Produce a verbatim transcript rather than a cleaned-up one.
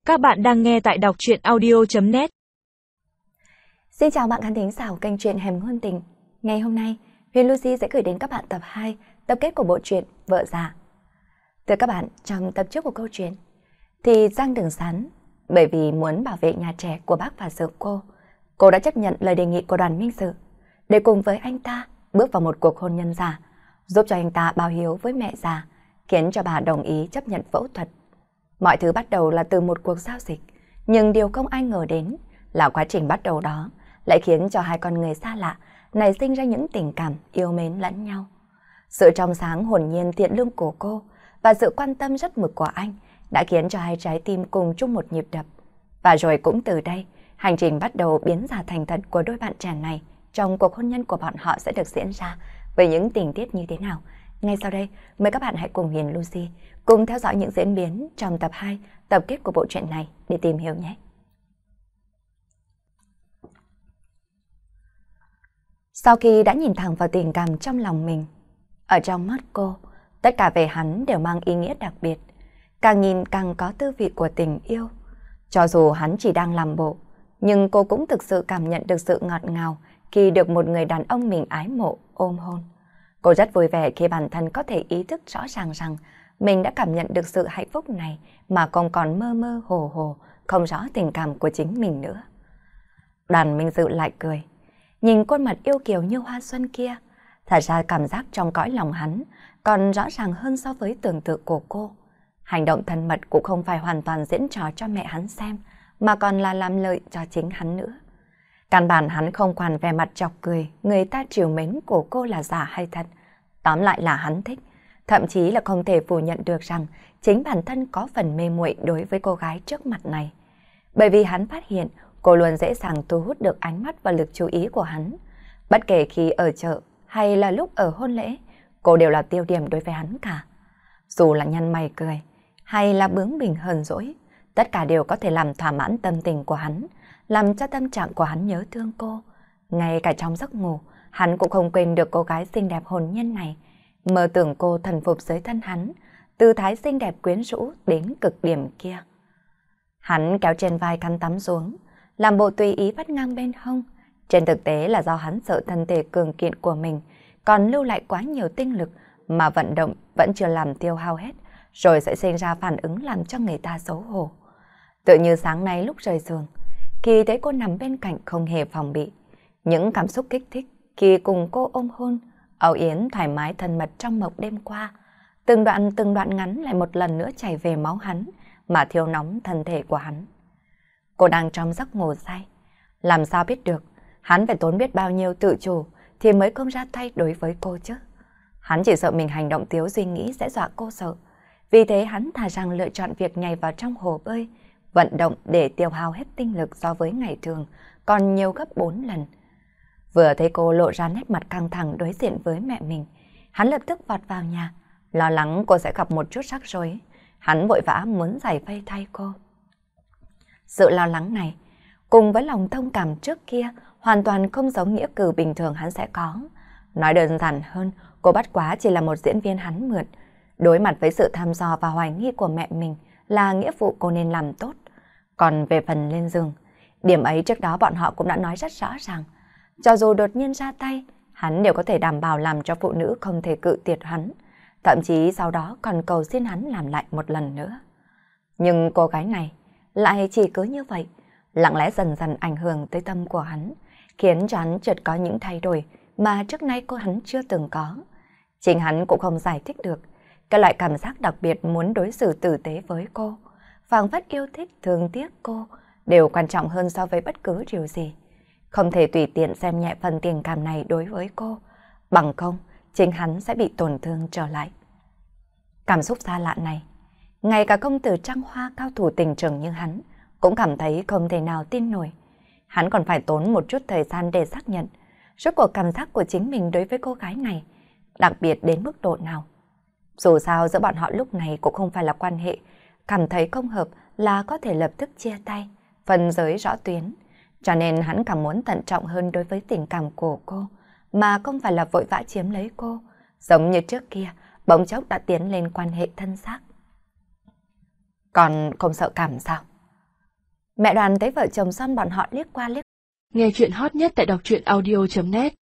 Các bạn đang nghe tại đọc truyện audio chấm net. Xin chào bạn khán thính giả của kênh truyện Hẻm Ngôn Tình. Ngày hôm nay, Huyền Lucy sẽ gửi đến các bạn tập hai, tập kết của bộ truyện Vợ Già. Thưa các bạn, trong tập trước của câu chuyện, thì Giang Đường Sán, bởi vì muốn bảo vệ nhà trẻ của bác và dượng cô, cô đã chấp nhận lời đề nghị của Đoàn Minh Sự để cùng với anh ta bước vào một cuộc hôn nhân giả, giúp cho anh ta báo hiếu với mẹ già, khiến cho bà đồng ý chấp nhận phẫu thuật. Mọi thứ bắt đầu là từ một cuộc giao dịch, nhưng điều không ai ngờ đến là quá trình bắt đầu đó lại khiến cho hai con người xa lạ nảy sinh ra những tình cảm yêu mến lẫn nhau. Sự trong sáng hồn nhiên thiện lương của cô và sự quan tâm rất mực của anh đã khiến cho hai trái tim cùng chung một nhịp đập. Và rồi cũng từ đây, hành trình bắt đầu biến giả thành thật của đôi bạn trẻ này trong cuộc hôn nhân của bọn họ sẽ được diễn ra với những tình tiết như thế nào. Ngay sau đây, mời các bạn hãy cùng Huyền Lucy cùng theo dõi những diễn biến trong tập hai, tập kết của bộ truyện này để tìm hiểu nhé. Sau khi đã nhìn thẳng vào tình cảm trong lòng mình, ở trong mắt cô, tất cả về hắn đều mang ý nghĩa đặc biệt. Càng nhìn càng có tư vị của tình yêu. Cho dù hắn chỉ đang làm bộ, nhưng cô cũng thực sự cảm nhận được sự ngọt ngào khi được một người đàn ông mình ái mộ ôm hôn. Cô rất vui vẻ khi bản thân có thể ý thức rõ ràng rằng mình đã cảm nhận được sự hạnh phúc này mà không còn mơ mơ hồ hồ, không rõ tình cảm của chính mình nữa. Đoàn Minh Dự lại cười, nhìn khuôn mặt yêu kiều như hoa xuân kia, thật ra cảm giác trong cõi lòng hắn còn rõ ràng hơn so với tưởng tượng của cô. Hành động thân mật cũng không phải hoàn toàn diễn trò cho mẹ hắn xem, mà còn là làm lợi cho chính hắn nữa. Căn bản hắn không quản vẻ mặt chọc cười, người ta trìu mến của cô là giả hay thật. Tóm lại là hắn thích, thậm chí là không thể phủ nhận được rằng chính bản thân có phần mê muội đối với cô gái trước mặt này. Bởi vì hắn phát hiện cô luôn dễ dàng thu hút được ánh mắt và lực chú ý của hắn. Bất kể khi ở chợ hay là lúc ở hôn lễ, cô đều là tiêu điểm đối với hắn cả. Dù là nhăn mày cười hay là bướng bỉnh hờn dỗi, tất cả đều có thể làm thỏa mãn tâm tình của hắn, làm cho tâm trạng của hắn nhớ thương cô. Ngay cả trong giấc ngủ, hắn cũng không quên được cô gái xinh đẹp hồn nhiên này, mơ tưởng cô thần phục dưới thân hắn, tư thái xinh đẹp quyến rũ đến cực điểm kia. Hắn kéo trên vai khăn tắm xuống, làm bộ tùy ý vắt ngang bên hông. Trên thực tế là do hắn sợ thân thể cường kiện của mình còn lưu lại quá nhiều tinh lực mà vận động vẫn chưa làm tiêu hao hết, rồi sẽ sinh ra phản ứng làm cho người ta xấu hổ. Tự như sáng nay lúc rời giường, khi thấy cô nằm bên cạnh không hề phòng bị, những cảm xúc kích thích khi cùng cô ôm hôn, âu yếm thoải mái thân mật trong mộng đêm qua, từng đoạn từng đoạn ngắn lại một lần nữa chảy về máu hắn mà thiêu nóng thân thể của hắn. Cô đang trong giấc ngủ say, làm sao biết được hắn phải tốn biết bao nhiêu tự chủ thì mới không ra tay đối với cô chứ. Hắn chỉ sợ mình hành động thiếu suy nghĩ sẽ dọa cô sợ. Vì thế hắn thà rằng lựa chọn việc nhảy vào trong hồ bơi, vận động để tiêu hao hết tinh lực so với ngày thường, còn nhiều gấp bốn lần. Vừa thấy cô lộ ra nét mặt căng thẳng đối diện với mẹ mình, hắn lập tức vọt vào nhà, lo lắng cô sẽ gặp một chút rắc rối. Hắn vội vã muốn giải vây thay cô. Sự lo lắng này, cùng với lòng thông cảm trước kia, hoàn toàn không giống nghĩa cử bình thường hắn sẽ có. Nói đơn giản hơn, cô bất quá chỉ là một diễn viên hắn mượn. Đối mặt với sự thăm dò và hoài nghi của mẹ mình là nghĩa vụ cô nên làm tốt. Còn về phần lên giường, điểm ấy trước đó bọn họ cũng đã nói rất rõ ràng. Cho dù đột nhiên ra tay, hắn đều có thể đảm bảo làm cho phụ nữ không thể cự tuyệt hắn. Thậm chí sau đó còn cầu xin hắn làm lại một lần nữa. Nhưng cô gái này lại chỉ cứ như vậy, lặng lẽ dần dần ảnh hưởng tới tâm của hắn, khiến cho hắn chợt có những thay đổi mà trước nay cô hắn chưa từng có. Chính hắn cũng không giải thích được cái loại cảm giác đặc biệt muốn đối xử tử tế với cô, phảng phất yêu thích, thương tiếc cô đều quan trọng hơn so với bất cứ điều gì. Không thể tùy tiện xem nhẹ phần tình cảm này đối với cô, bằng không chính hắn sẽ bị tổn thương trở lại. Cảm xúc xa lạ này, ngay cả công tử trăng hoa cao thủ tình trường như hắn cũng cảm thấy không thể nào tin nổi. Hắn còn phải tốn một chút thời gian để xác nhận rốt cuộc cảm giác của chính mình đối với cô gái này đặc biệt đến mức độ nào. Dù sao giữa bọn họ lúc này cũng không phải là quan hệ cảm thấy không hợp là có thể lập tức chia tay, phân giới rõ tuyến. Cho nên hắn càng muốn thận trọng hơn đối với tình cảm của cô, mà không phải là vội vã chiếm lấy cô, giống như trước kia, bỗng chốc đã tiến lên quan hệ thân xác. Còn không sợ cảm sao? Mẹ Đoàn thấy vợ chồng son bọn họ liếc qua liếc. Nghe chuyện hot nhất tại đọc truyện audio chấm net